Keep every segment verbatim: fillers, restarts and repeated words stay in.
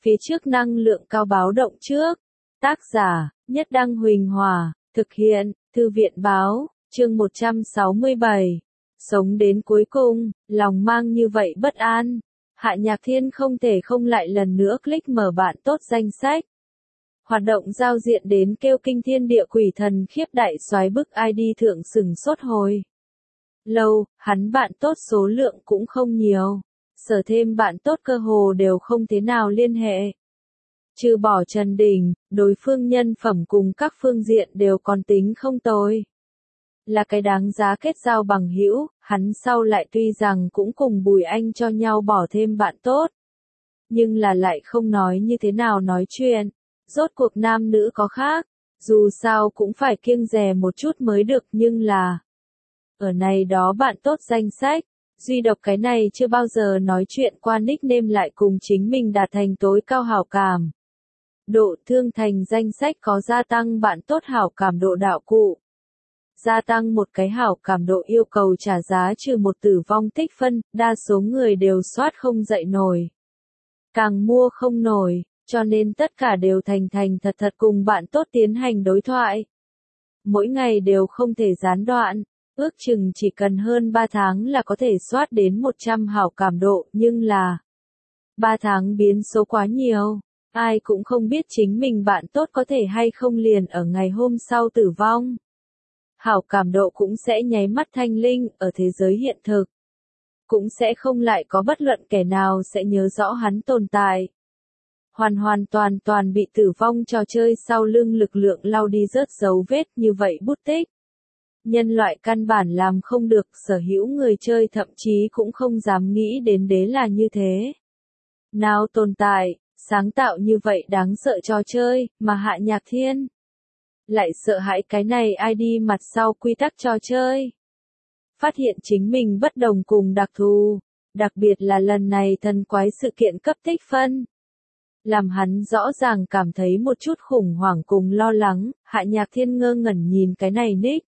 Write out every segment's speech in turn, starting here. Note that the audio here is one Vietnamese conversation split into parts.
Phía trước năng lượng cao báo động trước. Tác giả, Nhất Đăng Huỳnh Hòa, thực hiện, Thư viện Báo, chương một trăm sáu mươi bảy. Sống đến cuối cùng, lòng mang như vậy bất an. Hạ Nhạc Thiên không thể không lại lần nữa click mở bạn tốt danh sách. Hoạt động giao diện đến kêu kinh thiên địa quỷ thần khiếp đại soái bức i đê thượng sừng sốt hồi lâu, hắn bạn tốt số lượng cũng không nhiều. Sở thêm bạn tốt cơ hồ đều không thế nào liên hệ. Trừ bỏ Trần Đình, đối phương nhân phẩm cùng các phương diện đều còn tính không tồi. Là cái đáng giá kết giao bằng hữu, hắn sau lại tuy rằng cũng cùng Bùi Anh cho nhau bỏ thêm bạn tốt. Nhưng là lại không nói như thế nào nói chuyện. Rốt cuộc nam nữ có khác, dù sao cũng phải kiêng dè một chút mới được, nhưng là ở này đó bạn tốt danh sách, duy độc cái này chưa bao giờ nói chuyện qua nickname lại cùng chính mình đạt thành tối cao hảo cảm. Độ thương thành danh sách có gia tăng bạn tốt hảo cảm độ đạo cụ. Gia tăng một cái hảo cảm độ yêu cầu trả giá trừ một tử vong tích phân, đa số người đều soát không dậy nổi. Càng mua không nổi, cho nên tất cả đều thành thành thật thật cùng bạn tốt tiến hành đối thoại. Mỗi ngày đều không thể gián đoạn, ước chừng chỉ cần hơn ba tháng là có thể soát đến một trăm hảo cảm độ, nhưng là ba tháng biến số quá nhiều, ai cũng không biết chính mình bạn tốt có thể hay không liền ở ngày hôm sau tử vong. Hảo cảm độ cũng sẽ nháy mắt thanh linh ở thế giới hiện thực. Cũng sẽ không lại có bất luận kẻ nào sẽ nhớ rõ hắn tồn tại. Hoàn hoàn toàn toàn bị tử vong trò chơi sau lưng lực lượng lau đi rớt dấu vết như vậy bút tích. Nhân loại căn bản làm không được, sở hữu người chơi thậm chí cũng không dám nghĩ đến đế là như thế. Nào tồn tại, sáng tạo như vậy đáng sợ trò chơi, mà Hạ Nhạc Thiên lại sợ hãi cái này i đê mặt sau quy tắc trò chơi. Phát hiện chính mình bất đồng cùng đặc thù, đặc biệt là lần này thần quái sự kiện cấp tích phân. Làm hắn rõ ràng cảm thấy một chút khủng hoảng cùng lo lắng. Hạ Nhạc Thiên ngơ ngẩn nhìn cái này nick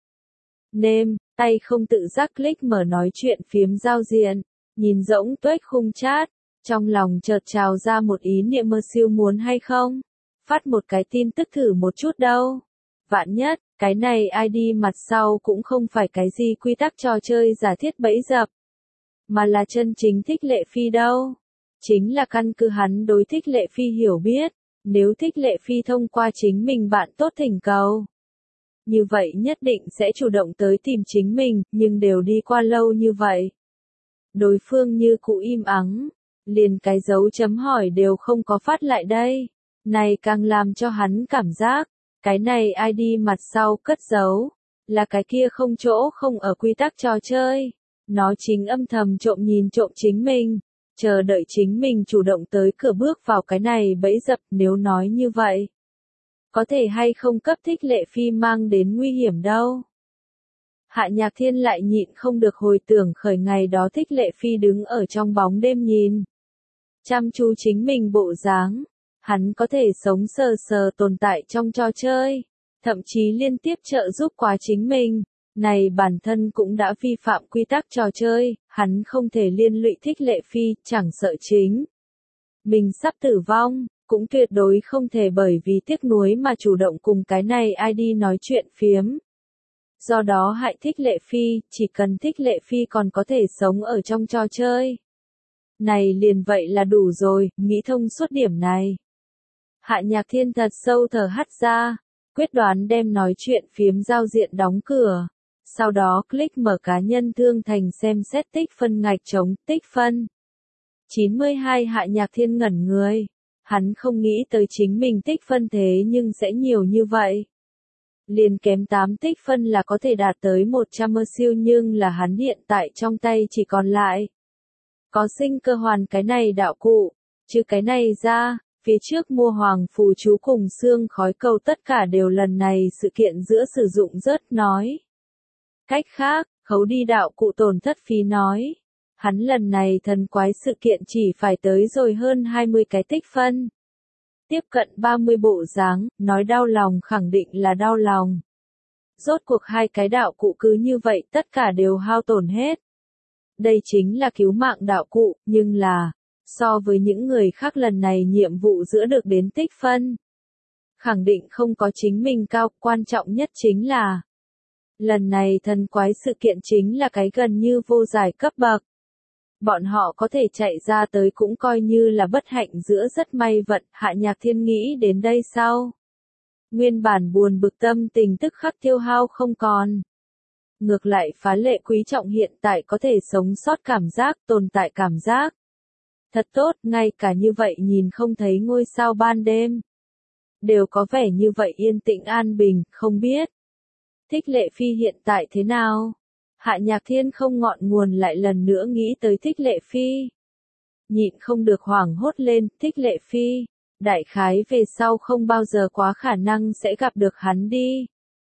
name, tay không tự giác click mở nói chuyện phiếm giao diện, nhìn rỗng tuếch khung chat, trong lòng chợt trào ra một ý niệm mơ siêu muốn hay không phát một cái tin tức thử một chút đâu. Vạn nhất, cái này i đê mặt sau cũng không phải cái gì quy tắc trò chơi giả thiết bẫy dập, mà là chân chính Thích Lệ Phi đâu. Chính là căn cứ hắn đối Thích Lệ Phi hiểu biết, nếu Thích Lệ Phi thông qua chính mình bạn tốt thỉnh cầu, như vậy nhất định sẽ chủ động tới tìm chính mình, nhưng đều đi qua lâu như vậy. Đối phương như cũ im ắng, liền cái dấu chấm hỏi đều không có phát lại đây. Này càng làm cho hắn cảm giác, cái này i đê mặt sau cất giấu, là cái kia không chỗ không ở quy tắc trò chơi. Nó chính âm thầm trộm nhìn trộm chính mình, chờ đợi chính mình chủ động tới cửa bước vào cái này bẫy dập. Nếu nói như vậy, có thể hay không cấp Thích Lệ Phi mang đến nguy hiểm đâu. Hạ Nhạc Thiên lại nhịn không được hồi tưởng khởi ngày đó Thích Lệ Phi đứng ở trong bóng đêm nhìn chăm chú chính mình bộ dáng. Hắn có thể sống sờ sờ tồn tại trong trò chơi, thậm chí liên tiếp trợ giúp quá chính mình. Này bản thân cũng đã vi phạm quy tắc trò chơi, hắn không thể liên lụy Thích Lệ Phi, chẳng sợ chính mình sắp tử vong, cũng tuyệt đối không thể bởi vì tiếc nuối mà chủ động cùng cái này i đê nói chuyện phiếm. Do đó hại Thích Lệ Phi, chỉ cần Thích Lệ Phi còn có thể sống ở trong trò chơi này liền vậy là đủ rồi. Nghĩ thông suốt điểm này, Hạ Nhạc Thiên thật sâu thở hắt ra, quyết đoán đem nói chuyện phiếm giao diện đóng cửa. Sau đó click mở cá nhân thương thành xem xét tích phân ngạch chống tích phân. chín mươi hai Hạ Nhạc Thiên ngẩn người. Hắn không nghĩ tới chính mình tích phân thế nhưng sẽ nhiều như vậy. Liền kém tám tích phân là có thể đạt tới một trăm mơ siêu, nhưng là hắn hiện tại trong tay chỉ còn lại có sinh cơ hoàn cái này đạo cụ. Chứ cái này ra, phía trước mua hoàng phù chú cùng xương khói cầu tất cả đều lần này sự kiện giữa sử dụng rớt nói. Cách khác, khấu đi đạo cụ tổn thất phí nói. Hắn lần này thần quái sự kiện chỉ phải tới rồi hơn hai mươi cái tích phân. Tiếp cận ba mươi bộ dáng, nói đau lòng khẳng định là đau lòng. Rốt cuộc hai cái đạo cụ cứ như vậy tất cả đều hao tổn hết. Đây chính là cứu mạng đạo cụ, nhưng là So với những người khác lần này nhiệm vụ giữa được đến tích phân. Khẳng định không có chính mình cao, quan trọng nhất chính là lần này thần quái sự kiện chính là cái gần như vô giải cấp bậc. Bọn họ có thể chạy ra tới cũng coi như là bất hạnh giữa rất may vận, Hạ Nhạc Thiên nghĩ đến đây sau. Nguyên bản buồn bực tâm tình tức khắc tiêu hao không còn. Ngược lại phá lệ quý trọng hiện tại có thể sống sót cảm giác, tồn tại cảm giác. Thật tốt, ngay cả như vậy nhìn không thấy ngôi sao ban đêm. Đều có vẻ như vậy yên tĩnh an bình, không biết. Thích Lệ Phi hiện tại thế nào? Hạ Nhạc Thiên không ngọn nguồn lại lần nữa nghĩ tới Thích Lệ Phi. Nhịn không được hoảng hốt lên, Thích Lệ Phi. Đại khái về sau không bao giờ quá khả năng sẽ gặp được hắn đi.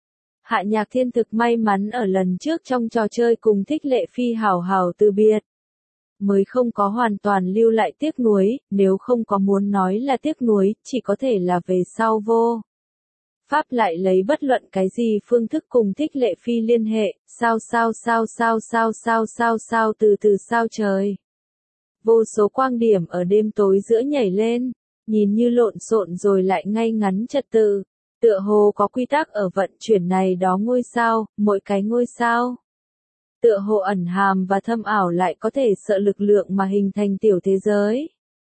Hạ Nhạc Thiên thực may mắn ở lần trước trong trò chơi cùng Thích Lệ Phi hào hào từ biệt. Mới không có hoàn toàn lưu lại tiếc nuối, nếu không có muốn nói là tiếc nuối, chỉ có thể là về sau vô. Pháp lại lấy bất luận cái gì phương thức cùng Thích Lệ Phi liên hệ, sao sao sao sao sao sao sao sao từ từ sao trời. Vô số quang điểm ở đêm tối giữa nhảy lên, nhìn như lộn xộn rồi lại ngay ngắn trật tự, tựa hồ có quy tắc ở vận chuyển này đó ngôi sao, mỗi cái ngôi sao. Tựa hồ ẩn hàm và thâm ảo lại có thể sợ lực lượng mà hình thành tiểu thế giới.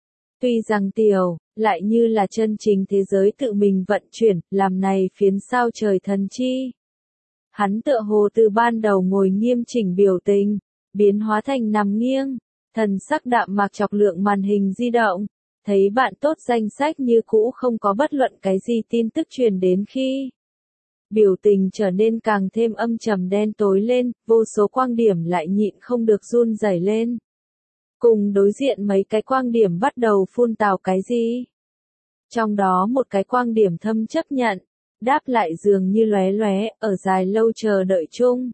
Tuy rằng tiểu, lại như là chân chính thế giới tự mình vận chuyển, làm này phiến sao trời thần chi. Hắn tựa hồ từ ban đầu ngồi nghiêm chỉnh biểu tình, biến hóa thành nằm nghiêng, thần sắc đạm mạc chọc lượng màn hình di động, thấy bạn tốt danh sách như cũ không có bất luận cái gì tin tức truyền đến khi. Biểu tình trở nên càng thêm âm trầm đen tối lên, vô số quang điểm lại nhịn không được run rẩy lên. Cùng đối diện mấy cái quang điểm bắt đầu phun tào cái gì? Trong đó một cái quang điểm thâm chấp nhận, đáp lại dường như lóe lóe, ở dài lâu chờ đợi chung.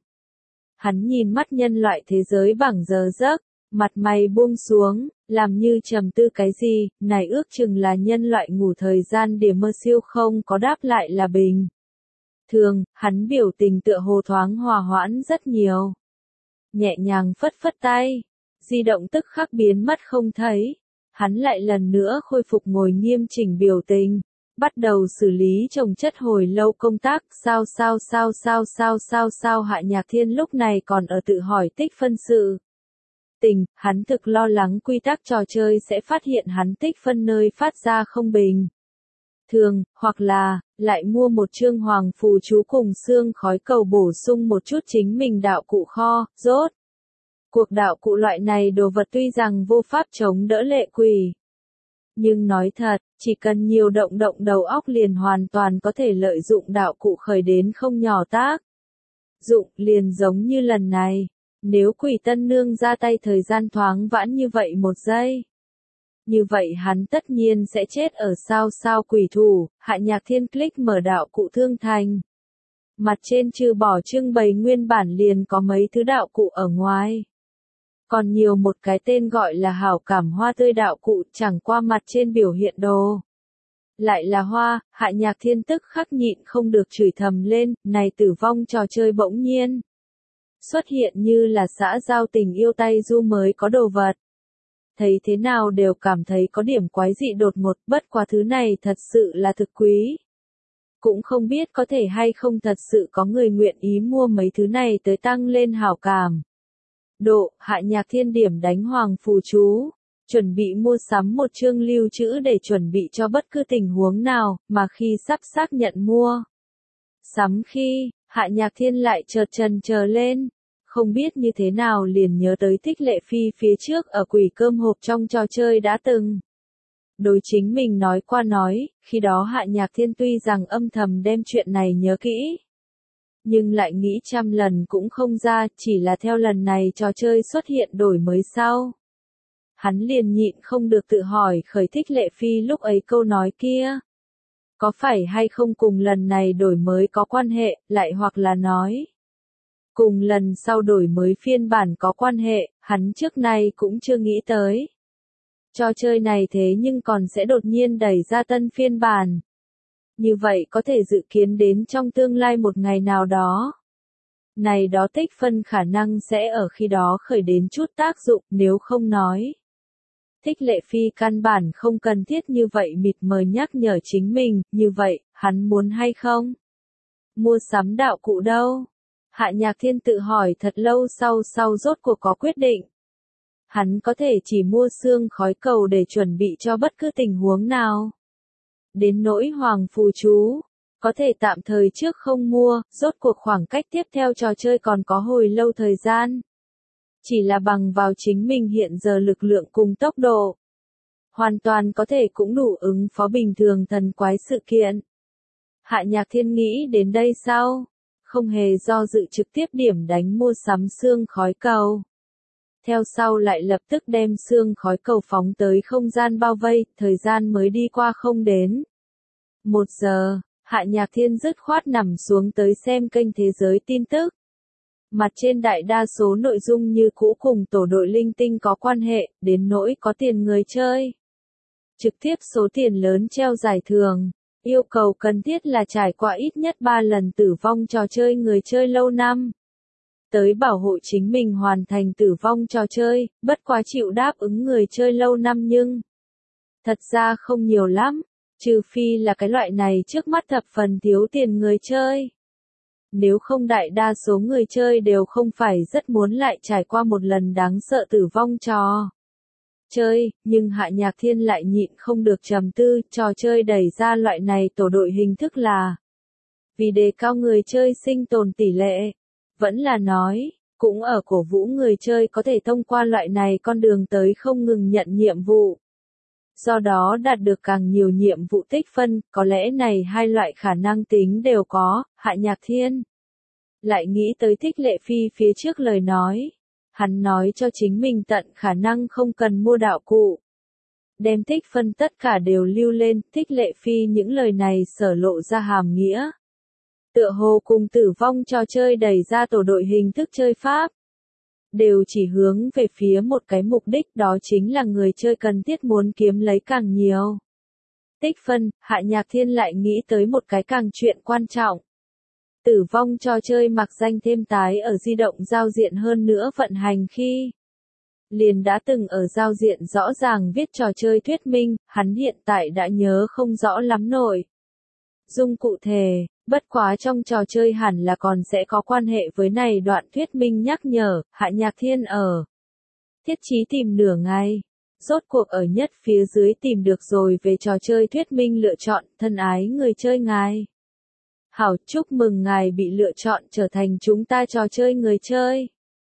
Hắn nhìn mắt nhân loại thế giới bằng giờ giấc, mặt mày buông xuống, làm như trầm tư cái gì, này ước chừng là nhân loại ngủ thời gian điểm mơ siêu không có đáp lại là bình. Thường, hắn biểu tình tựa hồ thoáng hòa hoãn rất nhiều. Nhẹ nhàng phất phất tay, di động tức khắc biến mất không thấy. Hắn lại lần nữa khôi phục ngồi nghiêm chỉnh biểu tình, bắt đầu xử lý chồng chất hồi lâu công tác, sao sao sao sao sao sao sao Hạ Nhạc Thiên lúc này còn ở tự hỏi tích phân sự. Tình, hắn thực lo lắng quy tắc trò chơi sẽ phát hiện hắn tích phân nơi phát ra không bình. Thường, hoặc là, lại mua một chương hoàng phù chú cùng xương khói cầu bổ sung một chút chính mình đạo cụ kho, rốt. Cuộc đạo cụ loại này đồ vật tuy rằng vô pháp chống đỡ lệ quỷ. Nhưng nói thật, chỉ cần nhiều động động đầu óc liền hoàn toàn có thể lợi dụng đạo cụ khởi đến không nhỏ tác. Dụng liền giống như lần này, nếu quỷ tân nương ra tay thời gian thoáng vãn như vậy một giây. Như vậy hắn tất nhiên sẽ chết ở sao sao quỷ thủ, Hạ Nhạc Thiên click mở đạo cụ thương thành. Mặt trên trừ bỏ trưng bày nguyên bản liền có mấy thứ đạo cụ ở ngoài. Còn nhiều một cái tên gọi là hảo cảm hoa tươi đạo cụ chẳng qua mặt trên biểu hiện đồ. Lại là hoa, Hạ Nhạc Thiên tức khắc nhịn không được chửi thầm lên, này tử vong trò chơi bỗng nhiên. Xuất hiện như là xã giao tình yêu tay du mới có đồ vật. Thấy thế nào đều cảm thấy có điểm quái dị đột ngột, bất quá thứ này thật sự là thực quý. Cũng không biết có thể hay không thật sự có người nguyện ý mua mấy thứ này tới tăng lên hảo cảm. Độ, Hạ Nhạc Thiên điểm đánh hoàng phù chú, chuẩn bị mua sắm một chương lưu trữ để chuẩn bị cho bất cứ tình huống nào, mà khi sắp xác nhận mua. Sắm khi, Hạ Nhạc Thiên lại chợt chần chờ lên, không biết như thế nào liền nhớ tới Thích Lệ Phi phía trước ở quỷ cơm hộp trong trò chơi đã từng. Đối chính mình nói qua nói, khi đó Hạ Nhạc Thiên tuy rằng âm thầm đem chuyện này nhớ kỹ. Nhưng lại nghĩ trăm lần cũng không ra, chỉ là theo lần này trò chơi xuất hiện đổi mới sau. Hắn liền nhịn không được tự hỏi khởi Thích Lệ Phi lúc ấy câu nói kia. Có phải hay không cùng lần này đổi mới có quan hệ, lại hoặc là nói. Cùng lần sau đổi mới phiên bản có quan hệ, hắn trước nay cũng chưa nghĩ tới. Trò chơi này thế nhưng còn sẽ đột nhiên đẩy ra tân phiên bản. Như vậy có thể dự kiến đến trong tương lai một ngày nào đó. Này đó tích phân khả năng sẽ ở khi đó khởi đến chút tác dụng nếu không nói. Thích Lệ Phi căn bản không cần thiết như vậy mịt mờ nhắc nhở chính mình, như vậy, hắn muốn hay không? Mua sắm đạo cụ đâu? Hạ Nhạc Thiên tự hỏi thật lâu sau sau rốt cuộc có quyết định. Hắn có thể chỉ mua xương khói cầu để chuẩn bị cho bất cứ tình huống nào. Đến nỗi hoàng phù chú, có thể tạm thời trước không mua, rốt cuộc khoảng cách tiếp theo trò chơi còn có hồi lâu thời gian. Chỉ là bằng vào chính mình hiện giờ lực lượng cùng tốc độ. Hoàn toàn có thể cũng đủ ứng phó bình thường thần quái sự kiện. Hạ Nhạc Thiên nghĩ đến đây sau, không hề do dự trực tiếp điểm đánh mua sắm xương khói cầu. Theo sau lại lập tức đem xương khói cầu phóng tới không gian bao vây, thời gian mới đi qua không đến. Một giờ, Hạ Nhạc Thiên dứt khoát nằm xuống tới xem kênh thế giới tin tức. Mặt trên đại đa số nội dung như cũ cùng tổ đội linh tinh có quan hệ, đến nỗi có tiền người chơi. Trực tiếp số tiền lớn treo giải thưởng, yêu cầu cần thiết là trải qua ít nhất ba lần tử vong trò chơi người chơi lâu năm. Tới bảo hộ chính mình hoàn thành tử vong trò chơi, bất quá chịu đáp ứng người chơi lâu năm nhưng thật ra không nhiều lắm, trừ phi là cái loại này trước mắt thập phần thiếu tiền người chơi. Nếu không đại đa số người chơi đều không phải rất muốn lại trải qua một lần đáng sợ tử vong trò chơi, nhưng Hạ Nhạc Thiên lại nhịn không được trầm tư, trò chơi đẩy ra loại này tổ đội hình thức là vì đề cao người chơi sinh tồn tỷ lệ, vẫn là nói, cũng ở cổ vũ người chơi có thể thông qua loại này con đường tới không ngừng nhận nhiệm vụ. Do đó đạt được càng nhiều nhiệm vụ tích phân, có lẽ này hai loại khả năng tính đều có. Hạ Nhạc Thiên lại nghĩ tới Thích Lệ Phi phía trước lời nói. Hắn nói cho chính mình tận khả năng không cần mua đạo cụ. Đem tích phân tất cả đều lưu lên, Thích Lệ Phi những lời này sở lộ ra hàm nghĩa. Tựa hồ cùng tử vong trò chơi đẩy ra tổ đội hình thức chơi pháp. Đều chỉ hướng về phía một cái mục đích, đó chính là người chơi cần thiết muốn kiếm lấy càng nhiều tích phân. Hạ Nhạc Thiên lại nghĩ tới một cái càng chuyện quan trọng. Tử vong trò chơi mặc danh thêm tái ở di động giao diện hơn nữa vận hành khi liền đã từng ở giao diện rõ ràng viết trò chơi thuyết minh, hắn hiện tại đã nhớ không rõ lắm nổi dung cụ thể, bất quá trong trò chơi hẳn là còn sẽ có quan hệ với này đoạn thuyết minh nhắc nhở. Hạ Nhạc Thiên ở thiết trí tìm nửa ngày, rốt cuộc ở nhất phía dưới tìm được rồi về trò chơi thuyết minh lựa chọn. Thân ái người chơi ngài hảo, chúc mừng ngài bị lựa chọn trở thành chúng ta trò chơi người chơi.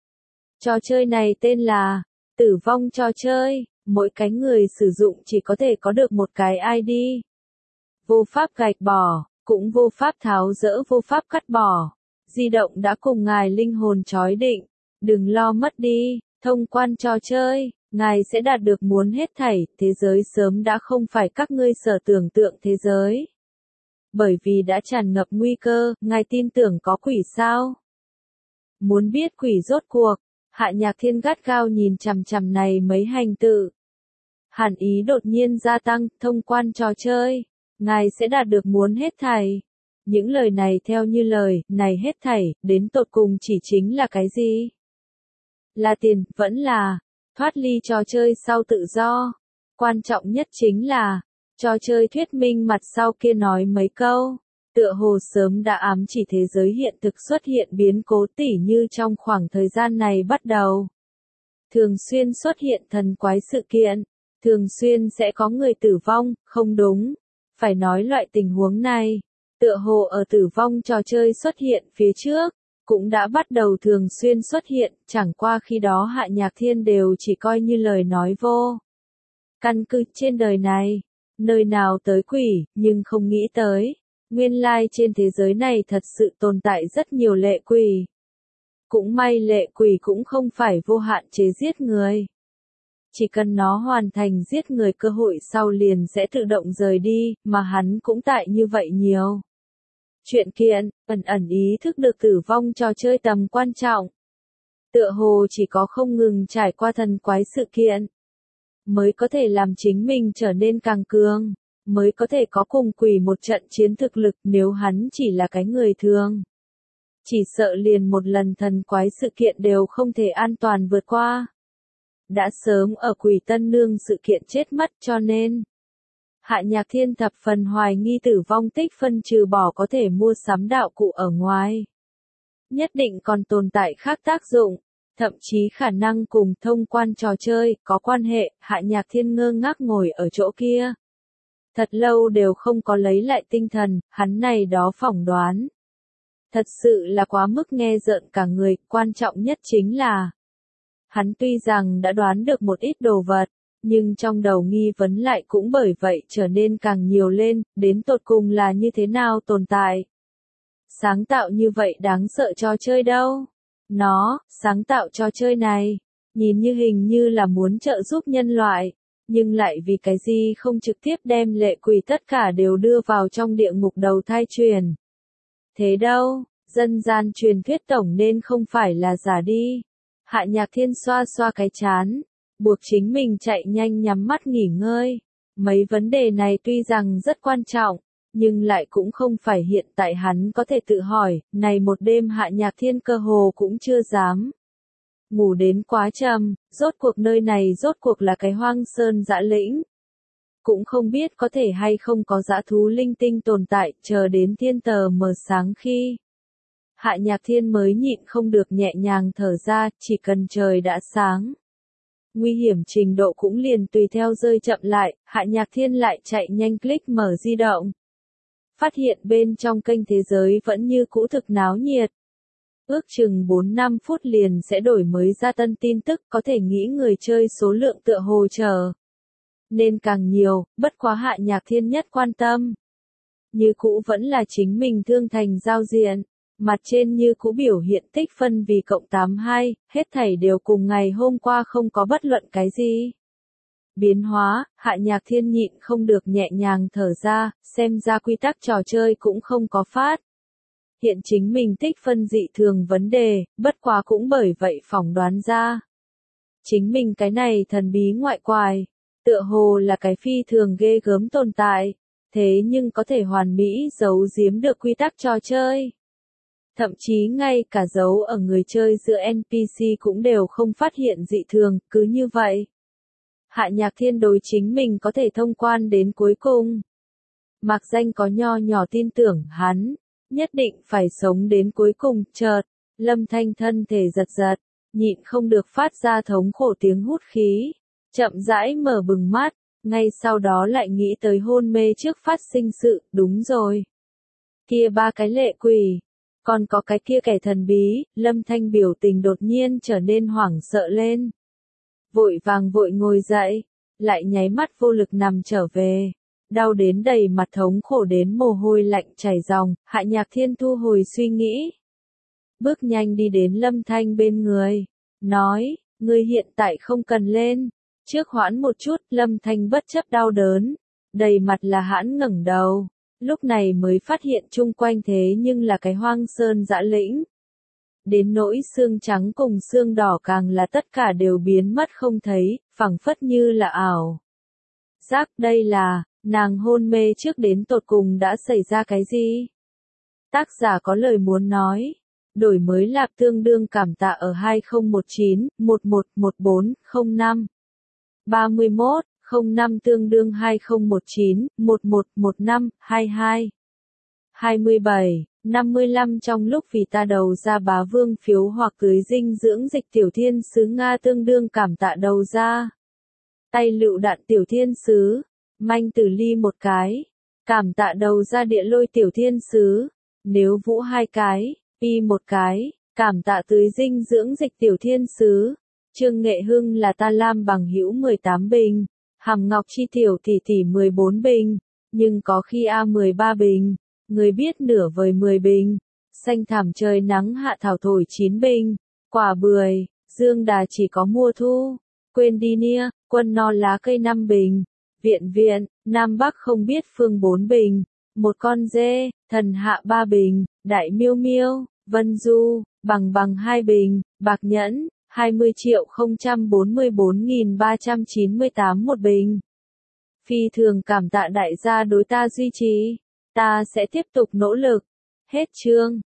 Trò chơi này tên là Tử vong trò chơi, mỗi cái người sử dụng chỉ có thể có được một cái i đê. Vô pháp gạch bỏ, cũng vô pháp tháo dỡ, vô pháp cắt bỏ. Di động đã cùng ngài linh hồn trói định, đừng lo mất đi. Thông quan trò chơi, ngài sẽ đạt được muốn hết thảy, thế giới sớm đã không phải các ngươi sở tưởng tượng thế giới. Bởi vì đã tràn ngập nguy cơ, ngài tin tưởng có quỷ sao? Muốn biết quỷ rốt cuộc, Hạ Nhạc Thiên gắt gao nhìn chằm chằm này mấy hành tự. Hàn ý đột nhiên gia tăng, thông quan trò chơi, ngài sẽ đạt được muốn hết thảy. Những lời này theo như lời, này hết thảy, đến tột cùng chỉ chính là cái gì? Là tiền, vẫn là thoát ly trò chơi sau tự do. Quan trọng nhất chính là trò chơi thuyết minh mặt sau kia nói mấy câu, tựa hồ sớm đã ám chỉ thế giới hiện thực xuất hiện biến cố, tỉ như trong khoảng thời gian này bắt đầu. Thường xuyên xuất hiện thần quái sự kiện, thường xuyên sẽ có người tử vong, không đúng. Phải nói loại tình huống này, tựa hồ ở tử vong trò chơi xuất hiện phía trước, cũng đã bắt đầu thường xuyên xuất hiện, chẳng qua khi đó Hạ Nhạc Thiên đều chỉ coi như lời nói vô. Căn cứ trên đời này, nơi nào tới quỷ, nhưng không nghĩ tới, nguyên lai trên thế giới này thật sự tồn tại rất nhiều lệ quỷ. Cũng may lệ quỷ cũng không phải vô hạn chế giết người. Chỉ cần nó hoàn thành giết người cơ hội sau liền sẽ tự động rời đi, mà hắn cũng tại như vậy nhiều chuyện kiện, ẩn ẩn ý thức được tử vong trò chơi tầm quan trọng. Tựa hồ chỉ có không ngừng trải qua thần quái sự kiện, mới có thể làm chính mình trở nên càng cường, mới có thể có cùng quỷ một trận chiến thực lực. Nếu hắn chỉ là cái người thường, chỉ sợ liền một lần thần quái sự kiện đều không thể an toàn vượt qua. đã sớm ở Quỷ Tân Nương sự kiện chết mất cho nên. Hạ Nhạc Thiên thập phần hoài nghi tử vong tích phân trừ bỏ có thể mua sắm đạo cụ ở ngoài. Nhất định còn tồn tại khác tác dụng, thậm chí khả năng cùng thông quan trò chơi có quan hệ. Hạ Nhạc Thiên ngơ ngác ngồi ở chỗ kia. Thật lâu đều không có lấy lại tinh thần, hắn này đó phỏng đoán. Thật sự là quá mức nghe rợn cả người, quan trọng nhất chính là hắn tuy rằng đã đoán được một ít đồ vật, nhưng trong đầu nghi vấn lại cũng bởi vậy trở nên càng nhiều lên, đến tột cùng là như thế nào tồn tại. Sáng tạo như vậy đáng sợ trò chơi đâu. Nó, sáng tạo trò chơi này, nhìn như hình như là muốn trợ giúp nhân loại, nhưng lại vì cái gì không trực tiếp đem lệ quỷ tất cả đều đưa vào trong địa ngục đầu thai truyền. Thế đâu, dân gian truyền thuyết tổng nên không phải là giả đi. Hạ Nhạc Thiên xoa xoa cái chán, buộc chính mình chạy nhanh nhắm mắt nghỉ ngơi. Mấy vấn đề này tuy rằng rất quan trọng, nhưng lại cũng không phải hiện tại hắn có thể tự hỏi. Này một đêm Hạ Nhạc Thiên cơ hồ cũng chưa dám ngủ đến quá trầm, rốt cuộc nơi này rốt cuộc là cái hoang sơn dã lĩnh. Cũng không biết có thể hay không có dã thú linh tinh tồn tại, chờ đến thiên tờ mờ sáng khi. Hạ Nhạc Thiên mới nhịn không được nhẹ nhàng thở ra, chỉ cần trời đã sáng. Nguy hiểm trình độ cũng liền tùy theo rơi chậm lại, Hạ Nhạc Thiên lại chạy nhanh click mở di động. Phát hiện bên trong kênh thế giới vẫn như cũ thực náo nhiệt. Ước chừng bốn năm phút liền sẽ đổi mới ra tân tin tức, có thể nghĩ người chơi số lượng tựa hồ chờ nên càng nhiều, bất quá Hạ Nhạc Thiên nhất quan tâm. Như cũ vẫn là chính mình thương thành giao diện, mặt trên như cũ biểu hiện tích phân vì cộng tám mươi hai, hết thảy đều cùng ngày hôm qua không có bất luận cái gì. Biến hóa, Hạ Nhạc Thiên nhịn không được nhẹ nhàng thở ra, xem ra quy tắc trò chơi cũng không có phát. Hiện chính mình tích phân dị thường vấn đề, bất quá cũng bởi vậy phỏng đoán ra. Chính mình cái này thần bí ngoại quài, tựa hồ là cái phi thường ghê gớm tồn tại, thế nhưng có thể hoàn mỹ giấu giếm được quy tắc trò chơi. Thậm chí ngay cả dấu ở người chơi giữa en pê xê cũng đều không phát hiện dị thường, cứ như vậy. Hạ Nhạc Thiên đối chính mình có thể thông quan đến cuối cùng. Mạc Danh có nho nhỏ tin tưởng hắn, nhất định phải sống đến cuối cùng. Chợt, Lâm Thanh thân thể giật giật, nhịn không được phát ra thống khổ tiếng hút khí, chậm rãi mở bừng mắt, ngay sau đó lại nghĩ tới hôn mê trước phát sinh sự. Đúng rồi, kia ba cái lệ quỷ, còn có cái kia kẻ thần bí. Lâm Thanh biểu tình đột nhiên trở nên hoảng sợ lên, vội vàng vội ngồi dậy, lại nháy mắt vô lực nằm trở về, đau đến đầy mặt, thống khổ đến mồ hôi lạnh chảy ròng. Hạ Nhạc Thiên thu hồi suy nghĩ, bước nhanh đi đến Lâm Thanh bên người, nói, ngươi hiện tại không cần lên, trước hoãn một chút. Lâm Thanh bất chấp đau đớn, đầy mặt là hãn ngẩng đầu, lúc này mới phát hiện chung quanh thế nhưng là cái hoang sơn dã lĩnh. Đến nỗi xương trắng cùng xương đỏ càng là tất cả đều biến mất không thấy, phẳng phất như là ảo giác. Đây là, nàng hôn mê trước đến tột cùng đã xảy ra cái gì? Tác giả có lời muốn nói. Đổi mới lạp tương đương cảm tạ ở hai không một chín, một một một bốn, không năm. ba mươi mốt, không năm tương đương hai không một chín, một một một năm, hai hai. hai mươi bảy, năm mươi lăm trong lúc vì ta đầu ra bá vương phiếu hoặc cưới dinh dưỡng dịch tiểu thiên sứ Nga tương đương cảm tạ đầu ra. Tay lựu đạn tiểu thiên sứ, manh tử ly một cái, cảm tạ đầu ra địa lôi tiểu thiên sứ, nếu vũ hai cái, pi một cái, cảm tạ tưới dinh dưỡng dịch tiểu thiên sứ. Trương Nghệ Hưng là ta lam bằng hữu mười tám bình, Hàm Ngọc Chi tiểu tỷ tỷ mười bốn bình, nhưng có khi A mười ba bình, người biết nửa vời mười bình, xanh thảm trời nắng hạ thảo thổi chín bình, quả bưởi, Dương Đà chỉ có mùa thu, quên đi nia, quân no lá cây năm bình, viện viện, Nam Bắc không biết phương bốn bình, một con dê, thần hạ ba bình, đại miêu miêu, Vân Du, bằng bằng hai bình, bạc nhẫn, hai mươi triệu không trăm bốn mươi bốn nghìn ba trăm chín mươi tám một bình. Phi thường cảm tạ đại gia đối ta duy trì, ta sẽ tiếp tục nỗ lực. Hết chương.